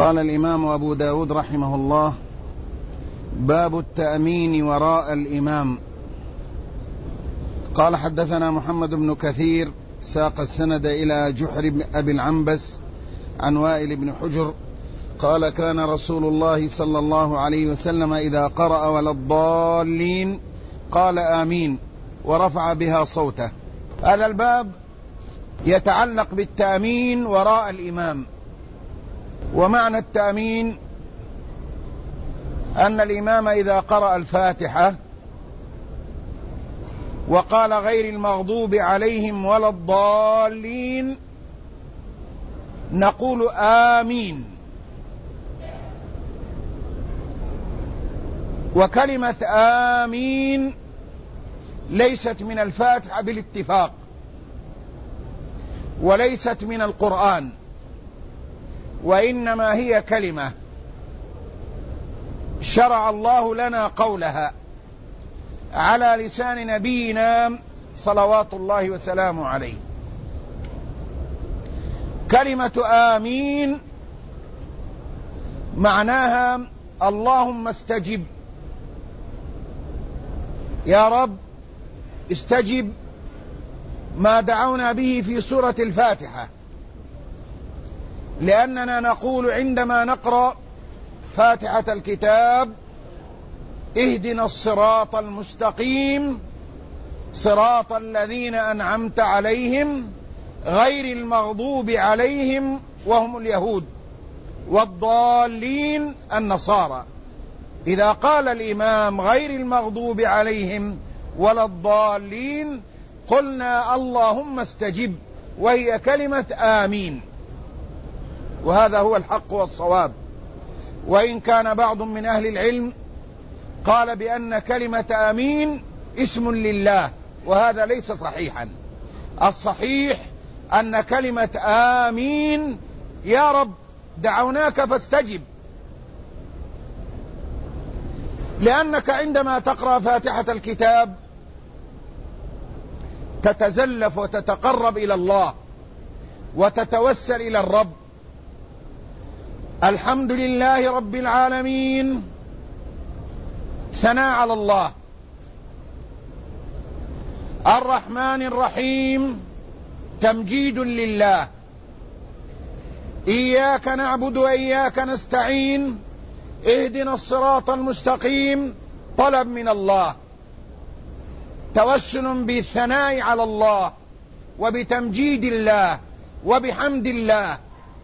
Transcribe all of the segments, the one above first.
قال الإمام أبو داود رحمه الله: باب التأمين وراء الإمام. قال: حدثنا محمد بن كثير ساق السند إلى جحر أبي العنبس عن وائل بن حجر قال: كان رسول الله صلى الله عليه وسلم إذا قرأ ولا الضالين قال آمين ورفع بها صوته. هذا الباب يتعلق بالتأمين وراء الإمام. ومعنى التأمين أن الإمام إذا قرأ الفاتحة وقال غير المغضوب عليهم ولا الضالين نقول آمين. وكلمة آمين ليست من الفاتحة بالاتفاق، وليست من القرآن، وإنما هي كلمة شرع الله لنا قولها على لسان نبينا صلوات الله وسلامه عليه. كلمة آمين معناها اللهم استجب، يا رب استجب ما دعونا به في سورة الفاتحة، لأننا نقول عندما نقرأ فاتحة الكتاب: اهدنا الصراط المستقيم صراط الذين أنعمت عليهم غير المغضوب عليهم وهم اليهود والضالين النصارى. إذا قال الإمام غير المغضوب عليهم ولا الضالين قلنا اللهم استجب، وهي كلمة آمين، وهذا هو الحق والصواب. وإن كان بعض من أهل العلم قال بأن كلمة آمين اسم لله، وهذا ليس صحيحا. الصحيح أن كلمة آمين يا رب دعوناك فاستجب، لأنك عندما تقرأ فاتحة الكتاب تتزلف وتتقرب إلى الله وتتوسل إلى الرب. الحمد لله رب العالمين ثناء على الله، الرحمن الرحيم تمجيد لله، إياك نعبد وإياك نستعين اهدنا الصراط المستقيم طلب من الله، توسل بالثناء على الله وبتمجيد الله وبحمد الله.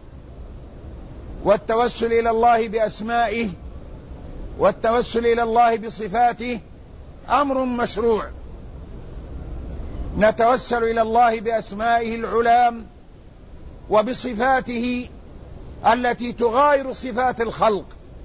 والتوسل إلى الله بأسمائه والتوسل إلى الله بصفاته أمر مشروع. نتوسل إلى الله بأسمائه العلام وبصفاته التي تغاير صفات الخلق،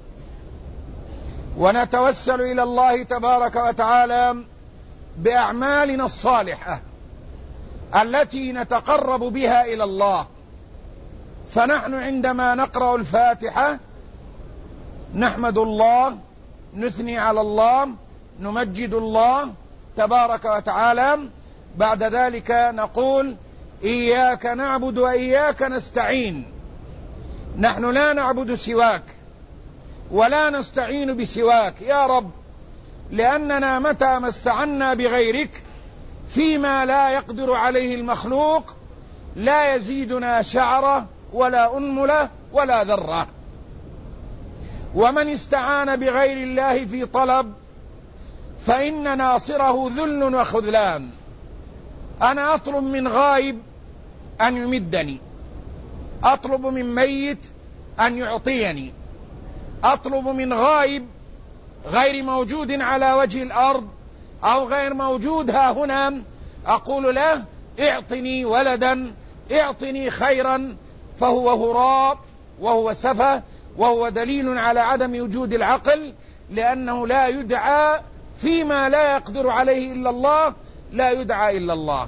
ونتوسل إلى الله تبارك وتعالى بأعمالنا الصالحة التي نتقرب بها إلى الله. فنحن عندما نقرأ الفاتحة نحمد الله، نثني على الله، نمجد الله تبارك وتعالى. بعد ذلك نقول إياك نعبد وإياك نستعين، نحن لا نعبد سواك ولا نستعين بسواك يا رب، لأننا متى ما استعنا بغيرك فيما لا يقدر عليه المخلوق لا يزيدنا شعرة ولا أنملة ولا ذرة. ومن استعان بغير الله في طلب فإن ناصره ذل وخذلان. أنا أطلب من غائب أن يمدني، أطلب من ميت أن يعطيني، أطلب من غائب غير موجود على وجه الأرض أو غير موجود ها هنا، أقول له اعطني ولدا، اعطني خيرا، فهو هراء وهو سفه وهو دليل على عدم وجود العقل، لأنه لا يدعى فيما لا يقدر عليه إلا الله، لا يدعى إلا الله،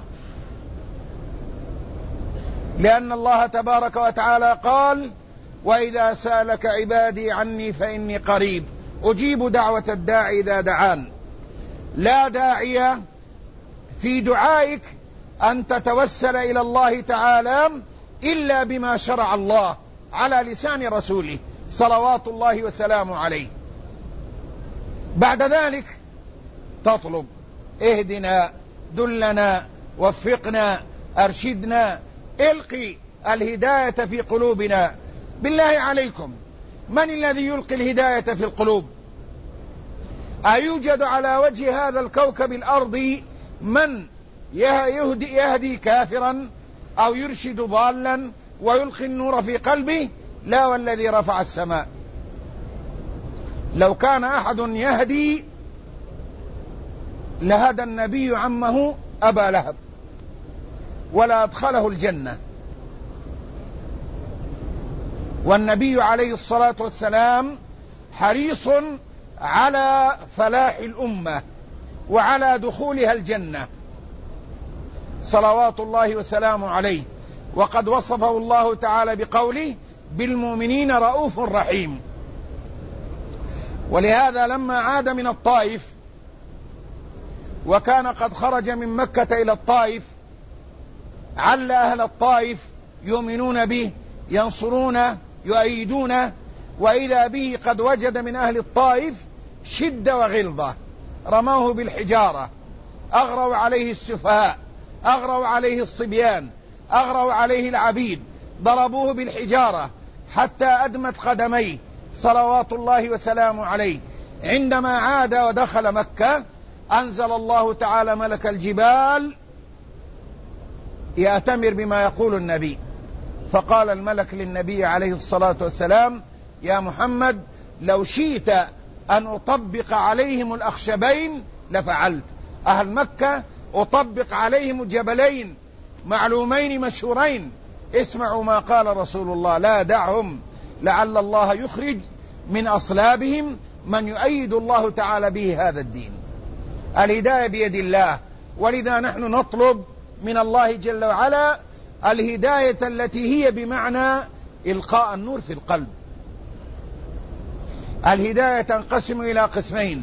لأن الله تبارك وتعالى قال: وإذا سألك عبادي عني فإني قريب أجيب دعوة الداعي إذا دعان. لا داعي في دعائك أن تتوسل إلى الله تعالى إلا بما شرع الله على لسان رسوله صلوات الله وسلامه عليه. بعد ذلك تطلب: اهدنا، دلنا، وفقنا، أرشدنا، القي الهداية في قلوبنا. بالله عليكم، من الذي يلقي الهداية في القلوب؟ أيوجد على وجه هذا الكوكب الأرضي من يهدي كافرا أو يرشد ضالا ويلقي النور في قلبه؟ لا والذي رفع السماء. لو كان أحد يهدي لهدى النبي عمه أبا لهب ولا أدخله الجنة. والنبي عليه الصلاة والسلام حريص على فلاح الأمة وعلى دخولها الجنة صلوات الله وسلامه عليه. وقد وصفه الله تعالى بقوله: بالمؤمنين رؤوف رحيم. ولهذا لما عاد من الطائف وكان قد خرج من مكة إلى الطائف، عل أهل الطائف يؤمنون به، ينصرونه، يؤيدونه، وإذا به قد وجد من أهل الطائف شدة وغلظة، رموه بالحجارة، أغروا عليه السفهاء، أغروا عليه الصبيان، أغروا عليه العبيد، ضربوه بالحجارة حتى أدمت قدميه صلوات الله وسلامه عليه. عندما عاد ودخل مكة أنزل الله تعالى ملك الجبال يأتمر بما يقول النبي، فقال الملك للنبي عليه الصلاة والسلام: يا محمد، لو شئت أن أطبق عليهم الأخشبين لفعلت. أهل مكة أطبق عليهم الجبلين معلومين مشهورين، اسمعوا ما قال رسول الله: لا دعهم لعل الله يخرج من أصلابهم من يؤيد الله تعالى به هذا الدين. الهداية بيد الله، ولذا نحن نطلب من الله جل وعلا الهداية التي هي بمعنى إلقاء النور في القلب. الهداية تنقسم إلى قسمين: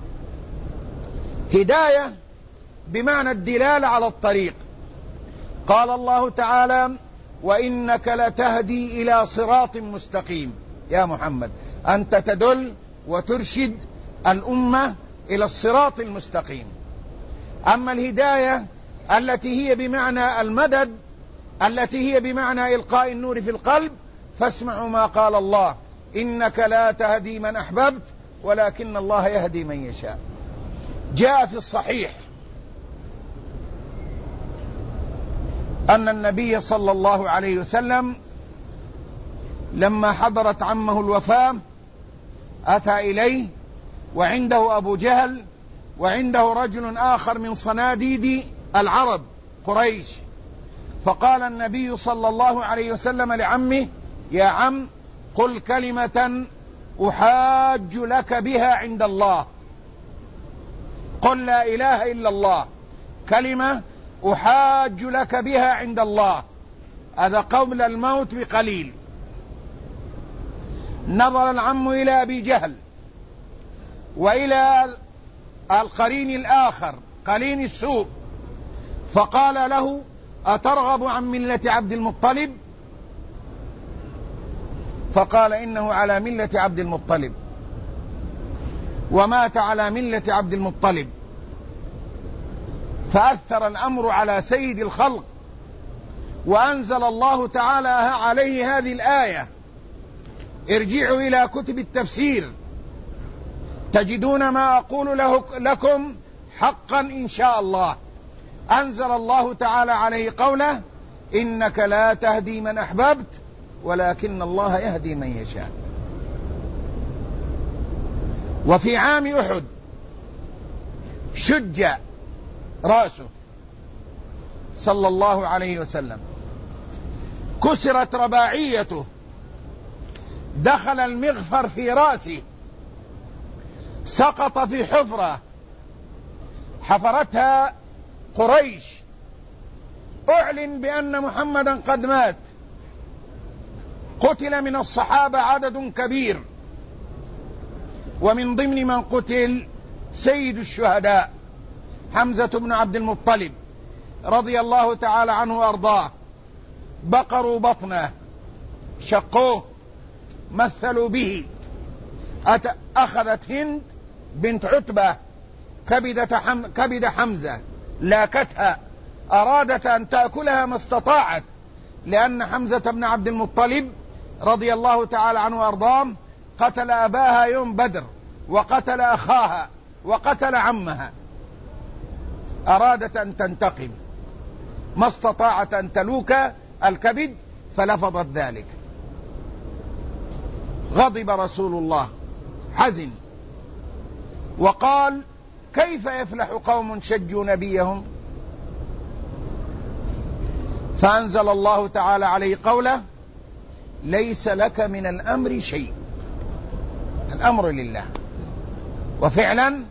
هداية بمعنى الدلالة على الطريق. قال الله تعالى: وإنك لتهدي إلى صراط مستقيم. يا محمد، أنت تدل وترشد الأمة إلى الصراط المستقيم. أما الهداية التي هي بمعنى المدد، التي هي بمعنى إلقاء النور في القلب، فاسمعوا ما قال الله: إنك لا تهدي من أحببت ولكن الله يهدي من يشاء. جاء في الصحيح أن النبي صلى الله عليه وسلم لما حضرت عمه الوفاة أتى إليه وعنده أبو جهل وعنده رجل آخر من صناديد العرب قريش، فقال النبي صلى الله عليه وسلم لعمه: يا عم، قل كلمة أحاج لك بها عند الله، قل لا إله إلا الله، كلمة أحاج لك بها عند الله. هذا قبل الموت بقليل. نظر العم إلى أبي جهل وإلى القرين الآخر قرين السوء، فقال له: أترغب عن ملة عبد المطلب؟ فقال: إنه على ملة عبد المطلب، ومات على ملة عبد المطلب. فأثر الأمر على سيد الخلق، وأنزل الله تعالى عليه هذه الآية. ارجعوا إلى كتب التفسير تجدون ما أقول لكم حقا إن شاء الله. أنزل الله تعالى عليه قوله: إنك لا تهدي من أحببت ولكن الله يهدي من يشاء. وفي عام أحد شج رأسه صلى الله عليه وسلم، كسرت رباعيته، دخل المغفر في رأسه، سقط في حفرة حفرتها قريش. أعلن بأن محمدا قد مات. قتل من الصحابة عدد كبير، ومن ضمن من قتل سيد الشهداء حمزة بن عبد المطلب رضي الله تعالى عنه وأرضاه. بقروا بطنه، شقوه، مثلوا به. أخذت هند بنت عتبة كبد حمزة، لاكتها، أرادت أن تأكلها ما استطاعت، لأن حمزة بن عبد المطلب رضي الله تعالى عنه وأرضاه قتل أباها يوم بدر، وقتل أخاها، وقتل عمها. أرادت أن تنتقم، ما استطاعت أن تلوك الكبد، فلفظت ذلك. غضب رسول الله، حزن، وقال: كيف يفلح قوم شجوا نبيهم؟ فأنزل الله تعالى عليه قوله: ليس لك من الأمر شيء، الأمر لله. وفعلا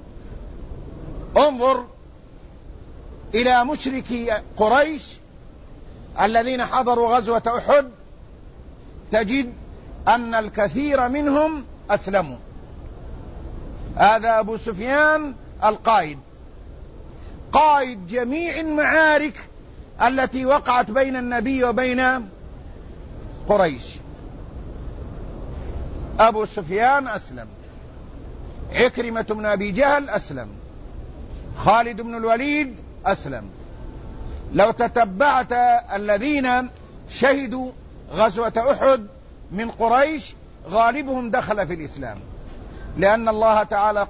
انظر إلى مشركي قريش الذين حضروا غزوة أحد، تجد أن الكثير منهم أسلموا. هذا أبو سفيان القائد، قائد جميع المعارك التي وقعت بين النبي وبين قريش. أبو سفيان أسلم، عكرمة بن أبي جهل أسلم، خالد بن الوليد أسلم. لو تتبعت الذين شهدوا غزوة أحد من قريش غالبهم دخل في الإسلام، لأن الله تعالى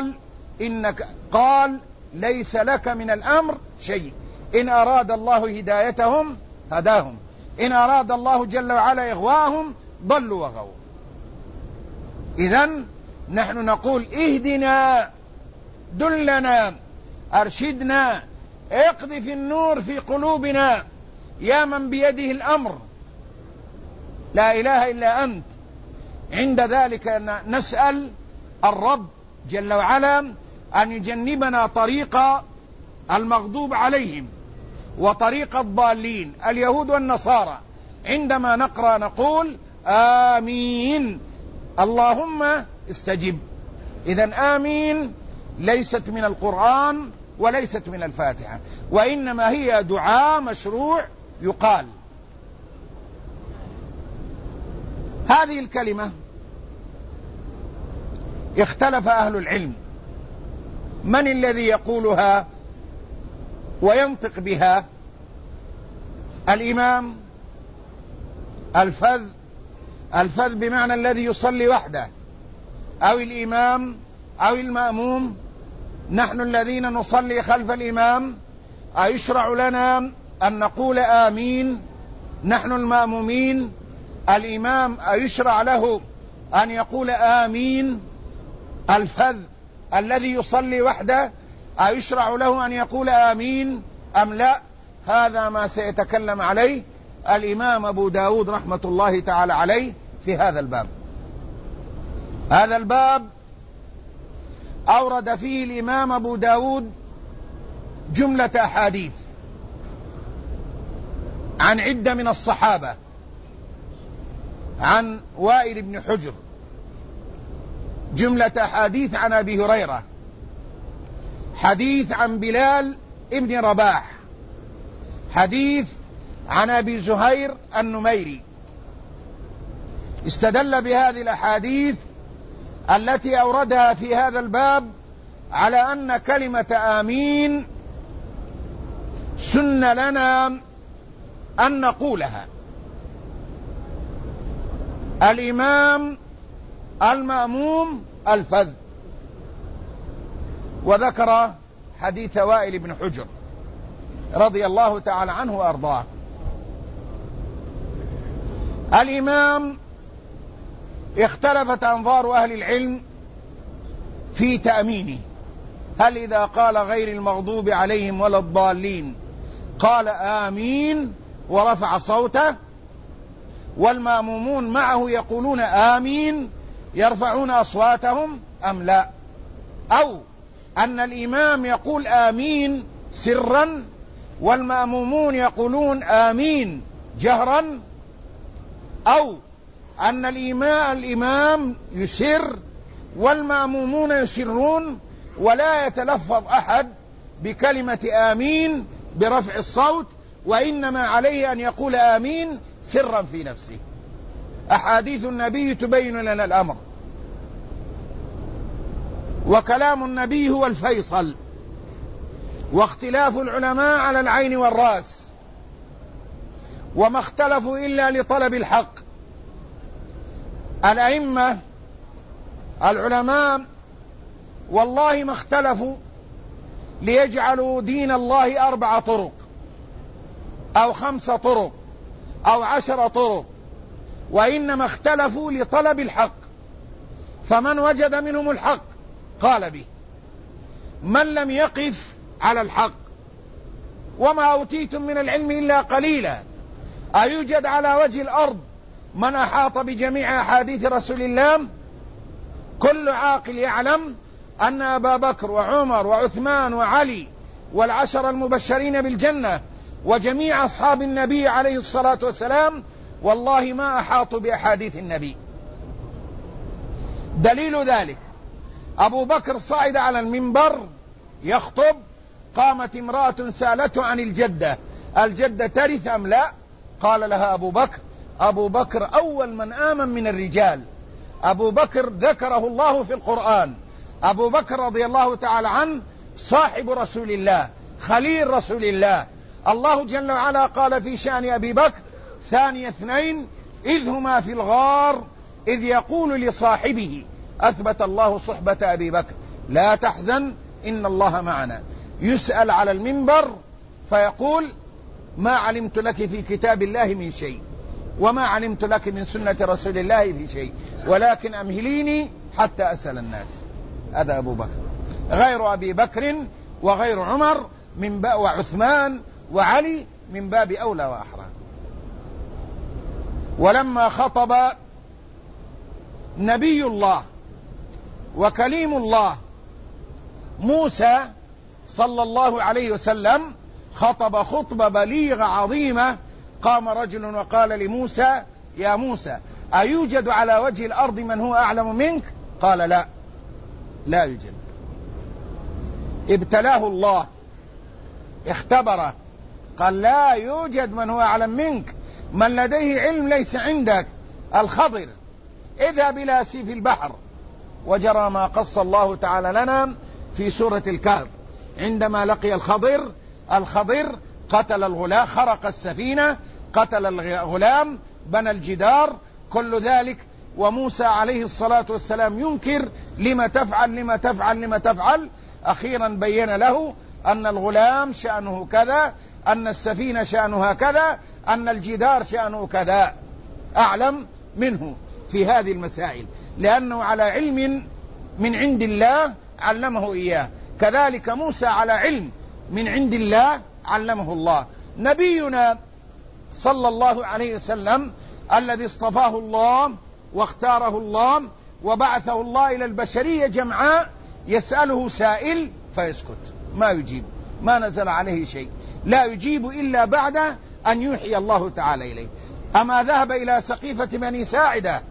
قال ليس لك من الأمر شيء، إن أراد الله هدايتهم هداهم، إن أراد الله جل وعلا إغواهم ضلوا وغوا. إذن نحن نقول: اهدنا، دلنا، أرشدنا، اقذف النور في قلوبنا يا من بيده الأمر، لا إله إلا أنت. عند ذلك نسأل الرب جل وعلا أن يجنبنا طريق المغضوب عليهم وطريق الضالين اليهود والنصارى. عندما نقرأ نقول: آمين، اللهم استجب. إذن آمين ليست من القرآن وليست من الفاتحة، وإنما هي دعاء مشروع يقال. هذه الكلمة اختلف أهل العلم من الذي يقولها وينطق بها: الإمام، الفذ بمعنى الذي يصلي وحده، أو الإمام أو المأموم. نحن الذين نصلي خلف الإمام أيشرع لنا أن نقول آمين؟ نحن المأمومين الإمام أيشرع له أن يقول آمين؟ الفذ الذي يصلي وحده أيشرع له أن يقول آمين أم لا؟ هذا ما سيتكلم عليه الإمام أبو داود رحمة الله تعالى عليه في هذا الباب. هذا الباب أورد فيه الإمام أبو داود جملة أحاديث عن عدة من الصحابة، عن وائل بن حجر، جملة أحاديث عن أبي هريرة، حديث عن بلال ابن رباح، حديث عن أبي زهير النميري. استدل بهذه الأحاديث التي أوردها في هذا الباب على أن كلمة آمين سن لنا أن نقولها الإمام، المأموم، الفذ. وذكر حديث وائل بن حجر رضي الله تعالى عنه وأرضاه. الإمام اختلفت أنظار أهل العلم في تأمينه، هل إذا قال غير المغضوب عليهم ولا الضالين قال آمين ورفع صوته، والمأمومون معه يقولون آمين يرفعون أصواتهم أم لا؟ أو أن الإمام يقول آمين سرا والمأمومون يقولون آمين جهرا، أو أن الإمام يسر والمأمومون يسرون ولا يتلفظ أحد بكلمة آمين برفع الصوت، وإنما عليه أن يقول آمين سرا في نفسه. أحاديث النبي تبين لنا الأمر، وكلام النبي هو الفيصل، واختلاف العلماء على العين والرأس، وما اختلفوا إلا لطلب الحق. الأئمة العلماء والله ما اختلفوا ليجعلوا دين الله 4 طرق أو 5 طرق أو 10 طرق، وإنما اختلفوا لطلب الحق، فمن وجد منهم الحق قال به، من لم يقف على الحق. وما أوتيتم من العلم إلا قليلا. أيوجد على وجه الأرض من أحاط بجميع أحاديث رسول الله؟ كل عاقل يعلم أن أبا بكر وعمر وعثمان وعلي والعشر المبشرين بالجنة وجميع أصحاب النبي عليه الصلاة والسلام والله ما أحاطوا بأحاديث النبي. دليل ذلك أبو بكر صعد على المنبر يخطب، قامت امرأة سألته عن الجدة ترث أم لا؟ قال لها أبو بكر أول من آمن من الرجال، أبو بكر ذكره الله في القرآن، أبو بكر رضي الله تعالى عنه صاحب رسول الله، خليل رسول الله. الله جل وعلا قال في شأن أبي بكر: ثاني 2 إذ هما في الغار إذ يقول لصاحبه. أثبت الله صحبة أبي بكر، لا تحزن إن الله معنا. يسأل على المنبر فيقول: ما علمت لك في كتاب الله من شيء، وما علمت لك من سنة رسول الله في شيء، ولكن أمهليني حتى أسأل الناس. هذا أبو بكر، غير أبي بكر وغير عمر وعثمان وعلي من باب أولى وأحرى. ولما خطب نبي الله وكليم الله موسى صلى الله عليه وسلم، خطب خطبة بليغة عظيمة، قام رجل وقال لموسى: يا موسى، أيوجد على وجه الأرض من هو أعلم منك؟ قال: لا يوجد. ابتلاه الله، اختبره، قال: لا يوجد من هو أعلم منك، من لديه علم ليس عندك. الخضر: اذهب إلى سيف البحر. وجرى ما قص الله تعالى لنا في سورة الكهف، عندما لقي الخضر قتل الغلام، خرق السفينة، قتل الغلام، بنى الجدار، كل ذلك. وموسى عليه الصلاة والسلام ينكر: لما تفعل. أخيرا بين له أن الغلام شأنه كذا، أن السفينة شأنها كذا، أن الجدار شأنه كذا. أعلم منه في هذه المسائل، لأنه على علم من عند الله علمه إياه. كذلك موسى على علم من عند الله علمه الله. نبينا صلى الله عليه وسلم الذي اصطفاه الله واختاره الله وبعثه الله إلى البشرية جمعاء، يسأله سائل فيسكت، ما يجيب، ما نزل عليه شيء، لا يجيب إلا بعد أن يوحي الله تعالى إليه. أما ذهب إلى سقيفة بني ساعدة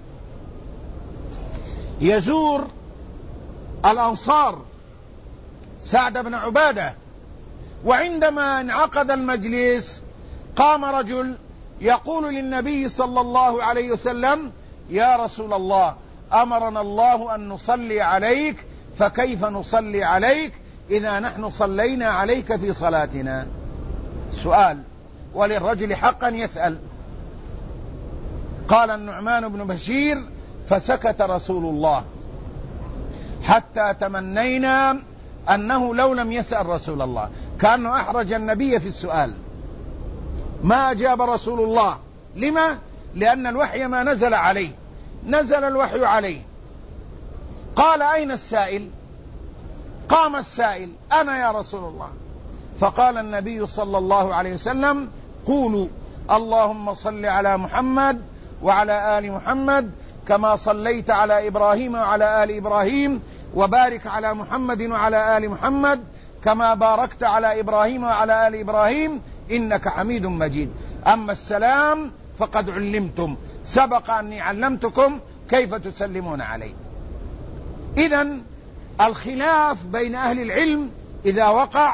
يزور الأنصار سعد بن عبادة، وعندما انعقد المجلس قام رجل يقول للنبي صلى الله عليه وسلم: يا رسول الله، أمرنا الله أن نصلي عليك، فكيف نصلي عليك إذا نحن صلينا عليك في صلاتنا؟ سؤال، وللرجل حقا يسأل. قال النعمان بن بشير: فسكت رسول الله حتى تمنينا أنه لو لم يسأل رسول الله، كأنه أحرج النبي في السؤال. ما أجاب رسول الله. لما؟ لأن الوحي ما نزل عليه، نزل الوحي عليه. قال: أين السائل؟ قام السائل: أنا يا رسول الله. فقال النبي صلى الله عليه وسلم: قولوا اللهم صل على محمد وعلى آل محمد كما صليت على إبراهيم وعلى آل إبراهيم، وبارك على محمد وعلى آل محمد كما باركت على إبراهيم وعلى آل إبراهيم إنك حميد مجيد. أما السلام فقد علمتم، سبق أني علمتكم كيف تسلمون عليه. إذن الخلاف بين أهل العلم إذا وقع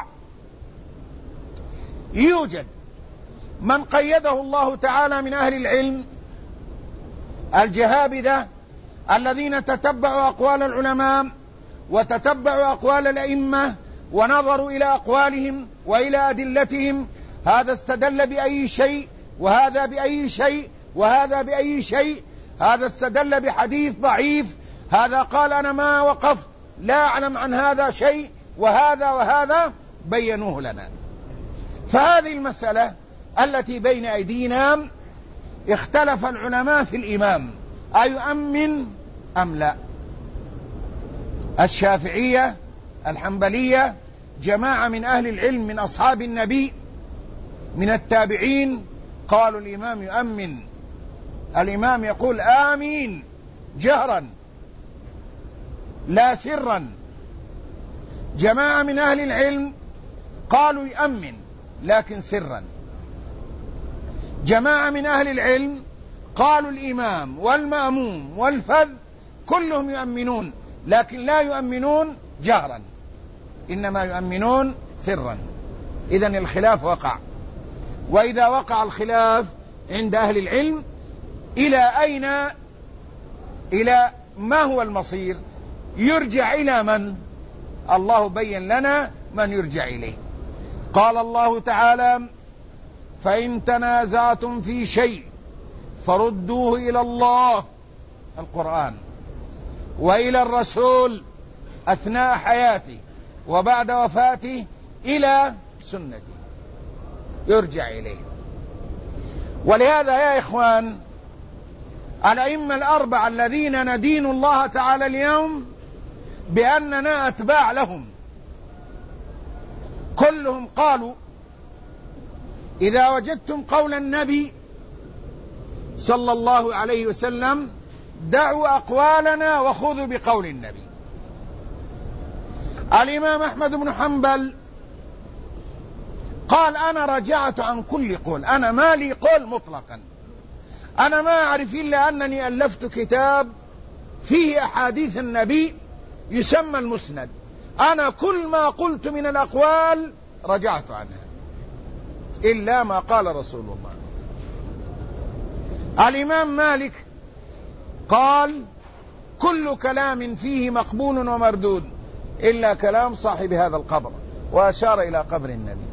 يوجد من قيده الله تعالى من أهل العلم الجهابذة الذين تتبعوا أقوال العلماء وتتبعوا أقوال الأئمة ونظروا إلى أقوالهم وإلى أدلتهم، هذا استدل بأي شيء وهذا بأي شيء وهذا بأي شيء، هذا استدل بحديث ضعيف، هذا قال أنا ما وقفت لا أعلم عن هذا شيء، وهذا وهذا بينوه لنا. فهذه المسألة التي بين أيدينا اختلف العلماء في الإمام أيؤمن أم لا. الشافعية، الحنبلية، جماعة من أهل العلم من أصحاب النبي من التابعين قالوا الإمام يؤمن، الإمام يقول آمين جهرا لا سرا. جماعة من أهل العلم قالوا يؤمن لكن سرا. جماعة من أهل العلم قالوا الإمام والمأموم والفذ كلهم يؤمنون لكن لا يؤمنون جهرا، إنما يؤمنون سرا. إذن الخلاف وقع. وإذا وقع الخلاف عند أهل العلم إلى أين؟ إلى ما هو المصير؟ يرجع إلى من؟ الله بين لنا من يرجع إليه. قال الله تعالى فإن تنازعتم في شيء فردوه إلى الله القرآن وإلى الرسول أثناء حياته وبعد وفاته إلى سنته، يرجع إليه. ولهذا يا إخوان الأئمة الأربعة الذين ندين الله تعالى اليوم بأننا أتباع لهم كلهم قالوا إذا وجدتم قول النبي صلى الله عليه وسلم دعوا أقوالنا وخذوا بقول النبي. الإمام أحمد بن حنبل قال أنا رجعت عن كل قول، أنا ما لي قول مطلقا، أنا ما أعرف إلا أنني ألفت كتاب فيه أحاديث النبي يسمى المسند، أنا كل ما قلت من الأقوال رجعت عنها إلا ما قال رسول الله. الإمام مالك قال كل كلام فيه مقبول ومردود إلا كلام صاحب هذا القبر، وأشار إلى قبر النبي.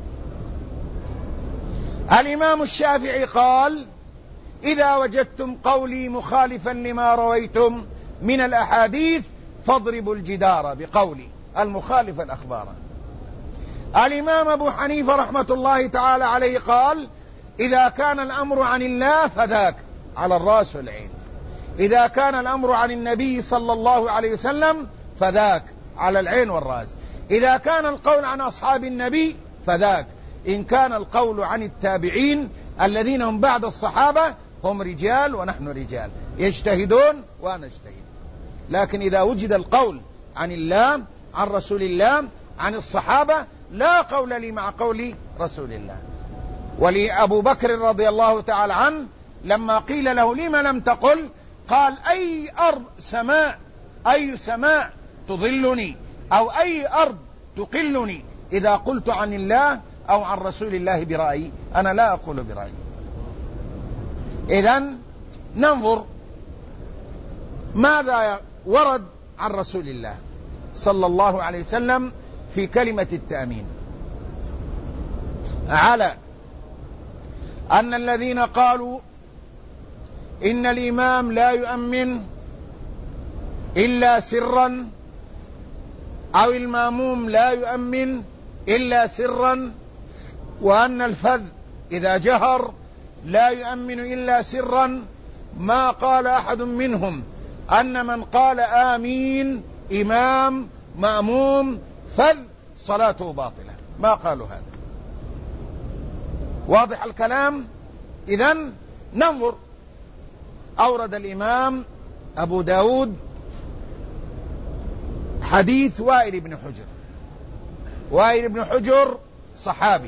الإمام الشافعي قال إذا وجدتم قولي مخالفا لما رويتم من الأحاديث فاضربوا الجدار بقولي المخالف الأخبار. الإمام أبو حنيفة رحمة الله تعالى عليه قال إذا كان الأمر عن الله فذاك على الرأس والعين، إذا كان الأمر عن النبي صلى الله عليه وسلم فذاك على العين والرأس، إذا كان القول عن أصحاب النبي فذاك، إن كان القول عن التابعين الذين هم بعد الصحابة هم رجال ونحن رجال يجتهدون ونجتهد. لكن إذا وجد القول عن الله عن رسول الله عن الصحابة لا قول لي مع قول رسول الله. ولأبو بكر رضي الله تعالى عنه لما قيل له لما لم تقل قال أي أرض سماء أي سماء تظلني أو أي أرض تقلني إذا قلت عن الله أو عن رسول الله برأيي، أنا لا أقول برأيي. إذن ننظر ماذا ورد عن رسول الله صلى الله عليه وسلم في كلمة التأمين على أن الذين قالوا إن الإمام لا يؤمن إلا سرا أو المأموم لا يؤمن إلا سرا، وأن الفذ إذا جهر لا يؤمن إلا سرا، ما قال أحد منهم أن من قال آمين إمام مأموم فذ صلاته باطلة، ما قالوا هذا. واضح الكلام؟ إذن ننظر. أورد الإمام أبو داود حديث وائل بن حجر. وائل بن حجر صحابي،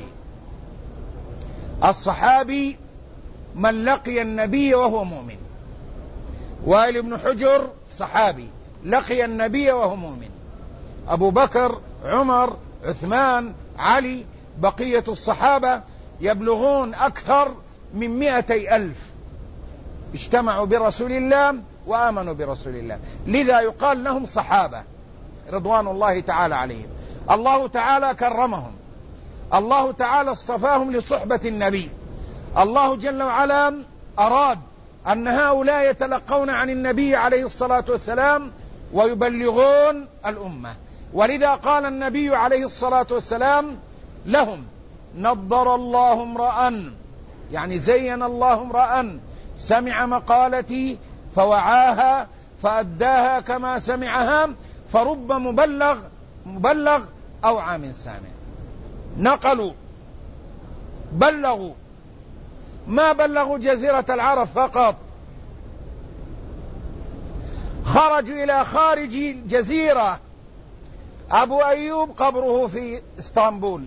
الصحابي من لقي النبي وهو مؤمن. وائل بن حجر صحابي لقي النبي وهو مؤمن. أبو بكر عمر عثمان علي بقية الصحابة يبلغون أكثر من 200,000 اجتمعوا برسول الله وآمنوا برسول الله، لذا يقال لهم صحابة رضوان الله تعالى عليهم. الله تعالى كرمهم، الله تعالى اصطفاهم لصحبة النبي. الله جل وعلا أراد أن هؤلاء يتلقون عن النبي عليه الصلاة والسلام ويبلغون الأمة، ولذا قال النبي عليه الصلاة والسلام لهم: نضر الله امرأ، يعني زين الله امرأ سمع مقالتي فوعاها فأداها كما سمعها، فرب مبلغ أو عام سامع. نقلوا، بلغوا، ما بلغوا جزيرة العرب فقط، خرجوا إلى خارج الجزيرة. أبو أيوب قبره في اسطنبول،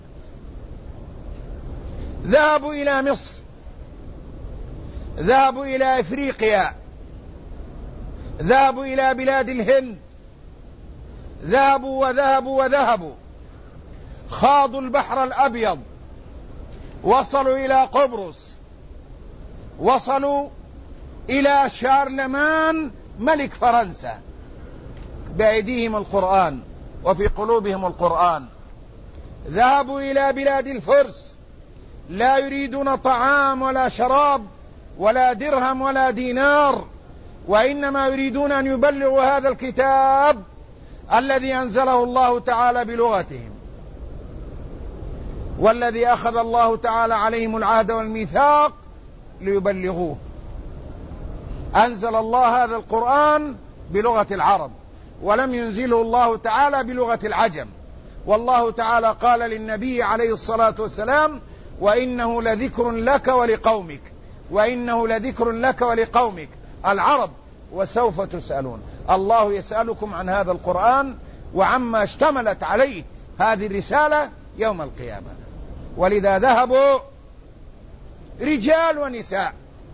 ذهبوا إلى مصر، ذهبوا إلى إفريقيا، ذهبوا إلى بلاد الهند، ذهبوا خاضوا البحر الأبيض، وصلوا إلى قبرص، وصلوا إلى شارلمان ملك فرنسا، بأيديهم القرآن وفي قلوبهم القرآن. ذهبوا إلى بلاد الفرس، لا يريدون طعام ولا شراب ولا درهم ولا دينار، وإنما يريدون أن يبلغوا هذا الكتاب الذي أنزله الله تعالى بلغتهم، والذي أخذ الله تعالى عليهم العهد والميثاق ليبلغوه. أنزل الله هذا القرآن بلغة العرب، ولم ينزله الله تعالى بلغة العجم. والله تعالى قال للنبي عليه الصلاة والسلام: وإنه لذكر لك ولقومك، وإنه لذكر لك ولقومك العرب، وسوف تسألون. الله يسألكم عن هذا القرآن وعما اشتملت عليه هذه الرسالة يوم القيامة. ولذا ذهبوا رجال ونساء.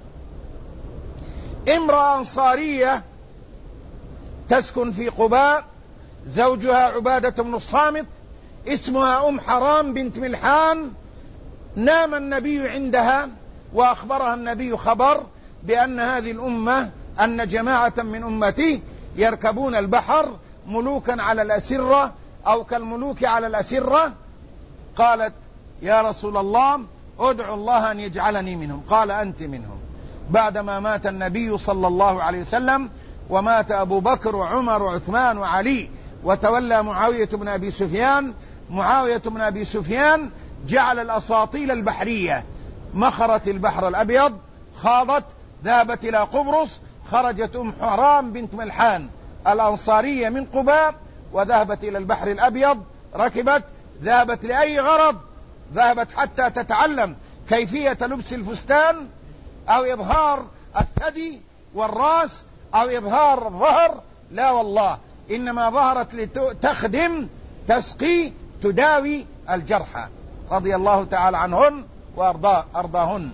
امرأة أنصارية تسكن في قباء، زوجها عبادة بن الصامت، اسمها أم حرام بنت ملحان. نام النبي عندها وأخبرها النبي خبر بأن هذه الأمة، أن جماعة من أمتي يركبون البحر ملوكا على الأسرة أو كالملوك على الأسرة. قالت: يا رسول الله ادعو الله أن يجعلني منهم. قال: أنت منهم. بعدما مات النبي صلى الله عليه وسلم، ومات أبو بكر وعمر وعثمان وعلي، وتولى معاوية بن أبي سفيان. معاوية بن أبي سفيان جعل الأساطيل البحرية، مخرت البحر الأبيض، خاضت، ذهبت إلى قبرص. خرجت أم حرام بنت ملحان الأنصارية من قباء وذهبت إلى البحر الأبيض، ركبت، ذهبت لأي غرض؟ ذهبت حتى تتعلم كيفية لبس الفستان، أو إظهار الثدي والرأس، أو إظهار الظهر؟ لا والله، إنما ظهرت لتخدم، تسقي، تداوي الجرحى، رضي الله تعالى عنهن وأرضاهن.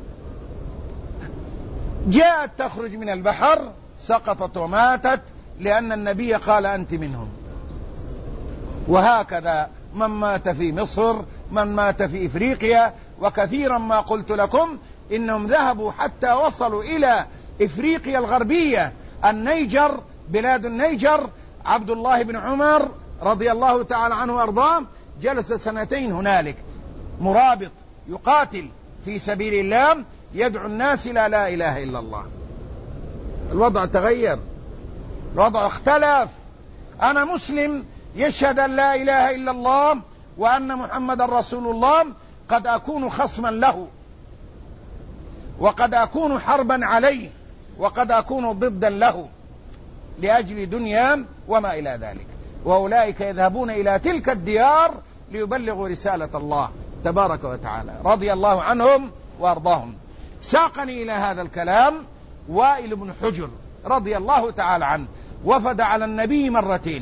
جاءت تخرج من البحر، سقطت وماتت، لأن النبي قال: أنت منهم. وهكذا من مات في مصر، من مات في إفريقيا، وكثيرا ما قلت لكم إنهم ذهبوا حتى وصلوا إلى إفريقيا الغربية، النيجر، بلاد النيجر. عبد الله بن عمر رضي الله تعالى عنه وأرضاه جلس 2 هنالك، مرابط، يقاتل في سبيل الله، يدعو الناس إلى لا إله إلا الله. الوضع تغير، الوضع اختلف. أنا مسلم يشهد أن لا إله إلا الله وأن محمد رسول الله، قد أكون خصما له، وقد أكون حربا عليه، وقد أكون ضدا له لأجل دنيا وما إلى ذلك. وأولئك يذهبون إلى تلك الديار ليبلغوا رسالة الله تبارك وتعالى، رضي الله عنهم وأرضاهم. ساقني إلى هذا الكلام وائل بن حجر رضي الله تعالى عنه، وفد على النبي 2 مرات،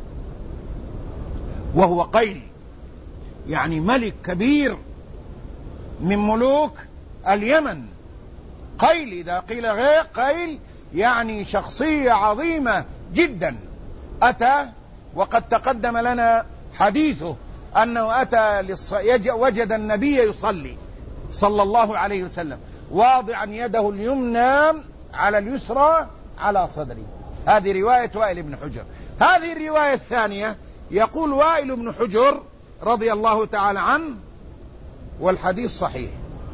وهو قيل، يعني ملك كبير من ملوك اليمن. قيل، إذا قيل غير قيل يعني شخصية عظيمة جدا. أتى، وقد تقدم لنا حديثه أنه أتى وجد النبي يصلي صلى الله عليه وسلم، واضعا يده اليمنى على اليسرى على صدره. هذه رواية وائل بن حجر. هذه الرواية الثانية يقول وائل بن حجر رضي الله تعالى عنه والحديث صحيح: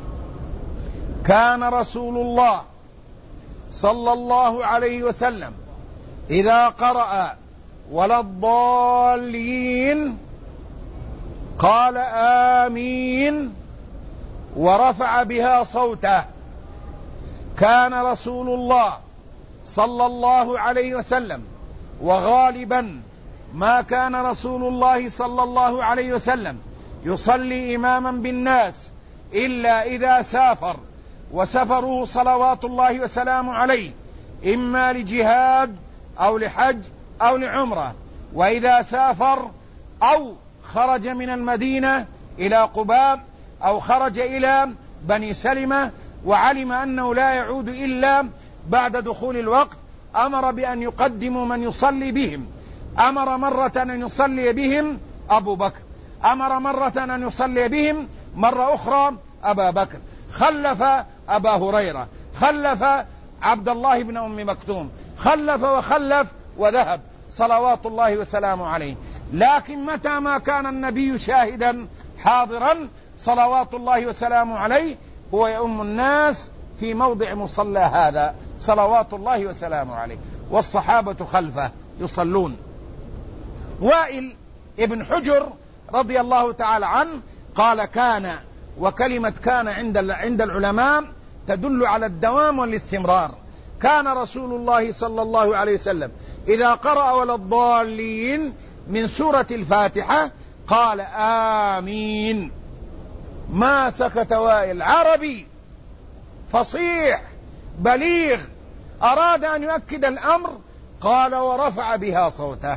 كان رسول الله صلى الله عليه وسلم إذا قرأ ولا الضالين قال آمين ورفع بها صوته. كان رسول الله صلى الله عليه وسلم، وغالبا ما كان رسول الله صلى الله عليه وسلم يصلي إماما بالناس إلا إذا سافر، وسفره صلوات الله وسلامه عليه إما لجهاد أو لحج أو لعمرة، وإذا سافر أو خرج من المدينة إلى قباء أو خرج إلى بني سلمة وعلم أنه لا يعود إلا بعد دخول الوقت، أمر بأن يقدموا من يصلي بهم. أمر مرة أن يصلي بهم أبو بكر، أمر مرة أن يصلي بهم، مرة أخرى أبا بكر، خلف أبا هريرة، خلف عبد الله بن أم مكتوم، خلف وخلف وذهب صلوات الله وسلامه عليه. لكن متى ما كان النبي شاهدا حاضرا صلوات الله وسلامه عليه هو يؤم الناس في موضع مصلى هذا صلوات الله وسلامه عليه، والصحابة خلفه يصلون. وائل ابن حجر رضي الله تعالى عنه قال كان، وكلمة كان عند العلماء تدل على الدوام والاستمرار. كان رسول الله صلى الله عليه وسلم إذا قرأ ولا الضالين من سورة الفاتحة قال آمين. ما سكت وائل، عربي فصيح بليغ، أراد أن يؤكد الأمر، قال ورفع بها صوته.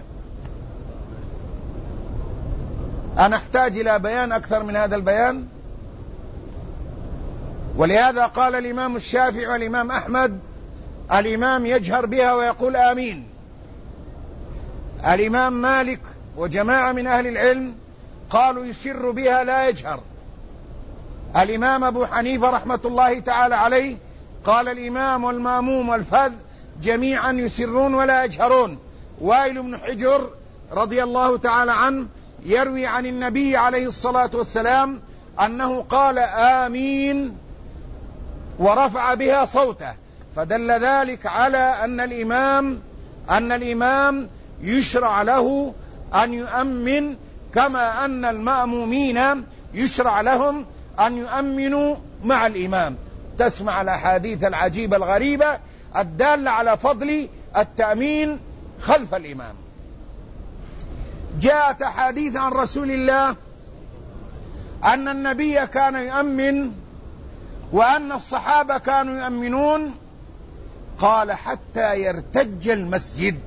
أنا أحتاج إلى بيان أكثر من هذا البيان؟ ولهذا قال الإمام الشافعي والإمام أحمد الإمام يجهر بها ويقول آمين. الإمام مالك وجماعة من أهل العلم قالوا يسر بها لا يجهر. الإمام أبو حنيفة رحمة الله تعالى عليه قال الإمام والماموم والفذ جميعا يسرون ولا يجهرون. وائل بن حجر رضي الله تعالى عنه يروي عن النبي عليه الصلاة والسلام أنه قال آمين ورفع بها صوته، فدل ذلك على أن الإمام يشرع له أن يؤمن، كما أن المأمومين يشرع لهم أن يؤمنوا مع الإمام. تسمع الأحاديث العجيبة الغريبة الدالة على فضل التأمين خلف الإمام. جاءت أحاديث عن رسول الله أن النبي كان يؤمن وأن الصحابة كانوا يؤمنون، قال حتى يرتج المسجد،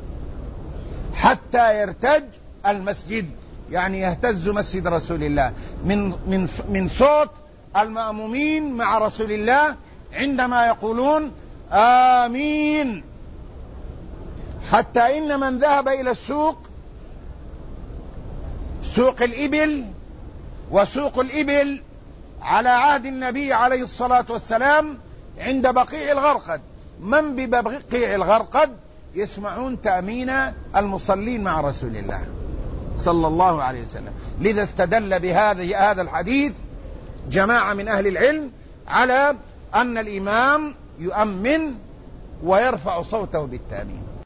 حتى يرتج المسجد يعني يهتز مسجد رسول الله من صوت المأمومين مع رسول الله عندما يقولون آمين. حتى إن من ذهب إلى السوق، سوق الإبل وسوق الإبل على عهد النبي عليه الصلاة والسلام عند بقيع الغرقد، من ببقيع الغرقد يسمعون تأمين المصلين مع رسول الله صلى الله عليه وسلم. لذا استدل هذا الحديث جماعة من أهل العلم على أن الإمام يؤمن ويرفع صوته بالتأمين.